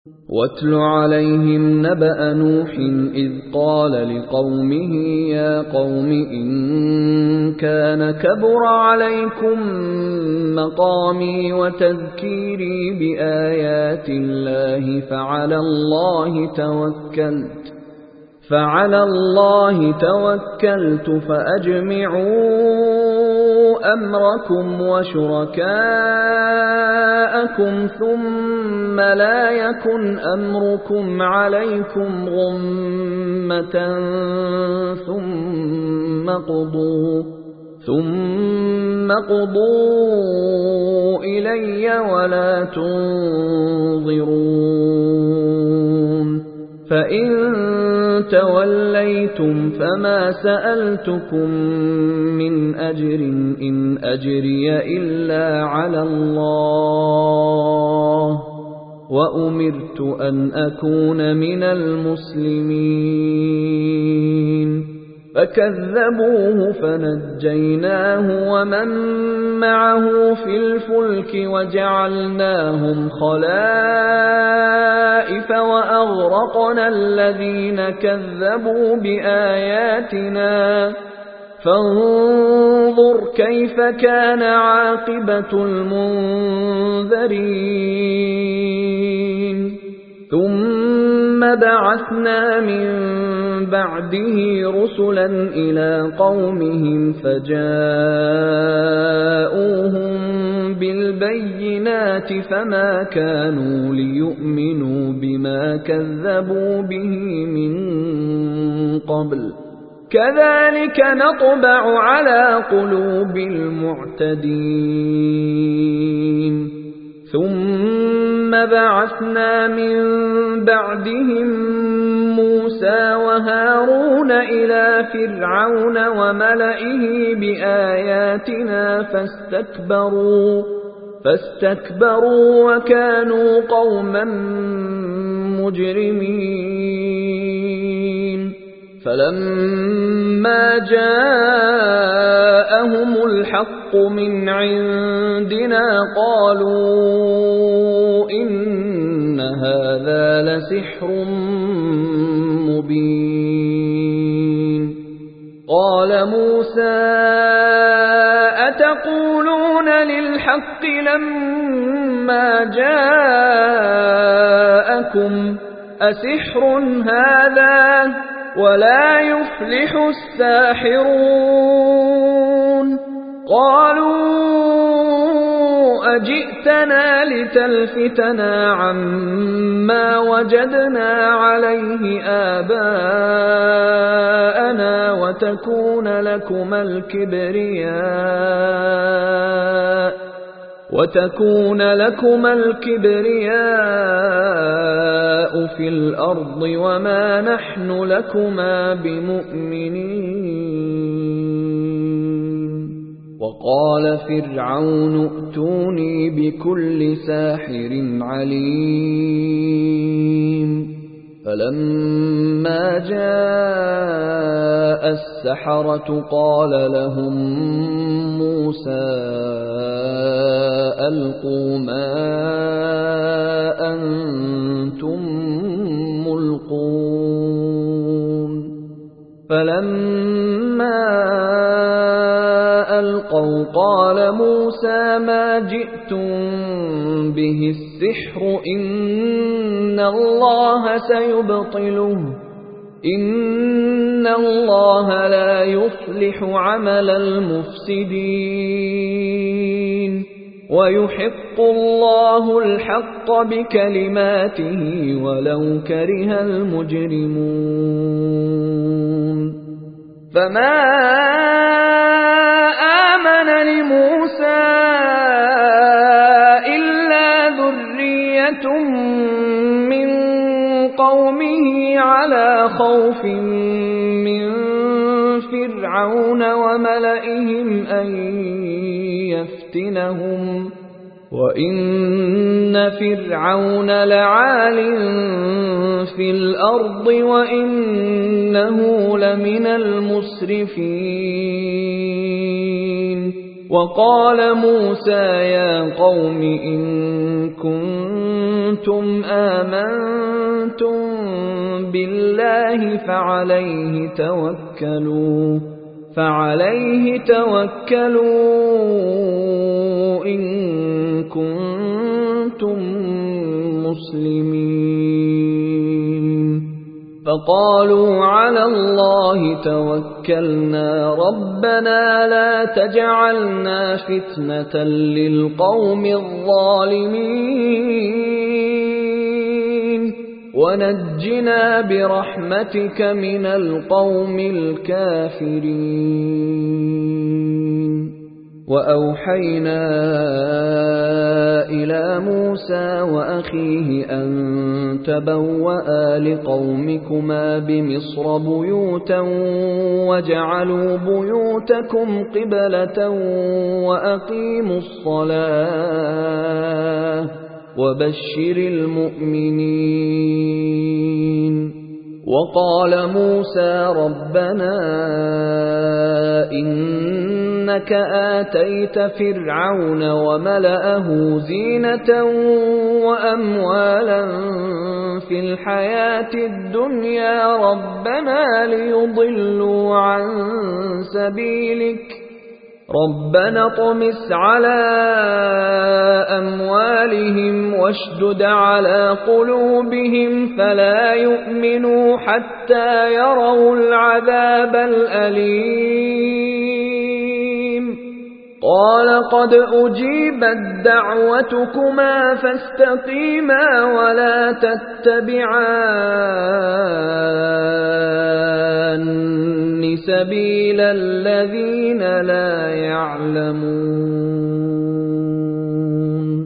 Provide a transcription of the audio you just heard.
واتل عليهم نبأ نوح إذ قال لقومه يا قوم إن كان كبر عليكم مقامي وتذكيري بآيات الله فعلى الله توكلت فأجمعوا أمركم وشركاءكم ثم لا يكن أمركم عليكم غمة ثم قضوا إلي ولا تنظرون فإن توليتم فما سألتكم من أجر إن أجري إلا على الله وأمرت أن أكون من المسلمين فكذبوه فنجيناه ومن معه في الفلك وجعلناهم خلائف وأغرقنا الذين كذبوا بآياتنا فانظر كيف كان عاقبة المنذرين ثم بعثنا من بعده رسلا إلى قومهم فجاءوهم بالبينات فما كانوا ليؤمنوا بما كذبوا به من قبل كذلك نطبع على قلوب المعتدين ثم بعثنا من بعدهم موسى وهارون إلى فرعون وملئه بآياتنا فاستكبروا وكانوا قوما مجرمين فلما جاءهم الحق من عندنا قالوا إن هذا لسحر مبين قال موسى أتقولون للحق لما جاءكم أسحر هذا ولا يفلح الساحرون قالوا أجئتنا لتلفتنا عما وجدنا عليه آباءنا وتكون لكما الكبرياء في الأرض وما نحن لكما بمؤمنين وقال فرعون ائتوني بكل ساحر عليم فلما جاء السحرة قال لهم موسى ألقوا ما أنتم ملقون فلما ألقوا قال موسى ما جئتم به السحر إن الله سيبطله إن الله لا يصلح عمل المفسدين ويحق الله الحق بكلماته ولو كره المجرمون فما آمن لموسى إلا ذرية من قومه على خوف من فرعون وملئهم أن يفتنهم وإن فرعون لعال في الأرض وإنه لمن المسرفين وقال موسى يا قوم إن كنتم آمنتم بالله فعليه توكلوا إن كنتم مسلمين فقالوا على الله توكلنا ربنا لا تجعلنا فتنة للقوم الظالمين ونجنا برحمتك من القوم الكافرين وأوحينا إلى موسى وأخيه أن تبوأ لقومكما بمصر بيوتا واجعلوا بيوتكم قبلة وأقيموا الصلاة وبشر المؤمنين وقال موسى ربنا إنك آتيت فرعون وملأه زينة وأموالا في الحياة الدنيا ربنا ليضلوا عن سبيلك ربنا اطمس على أموالهم واشدد على قلوبهم فلا يؤمنوا حتى يروا العذاب الأليم قال قد أجيبت دعوتكما فاستقيما ولا تتبعان سبيل الذين لا يعلمون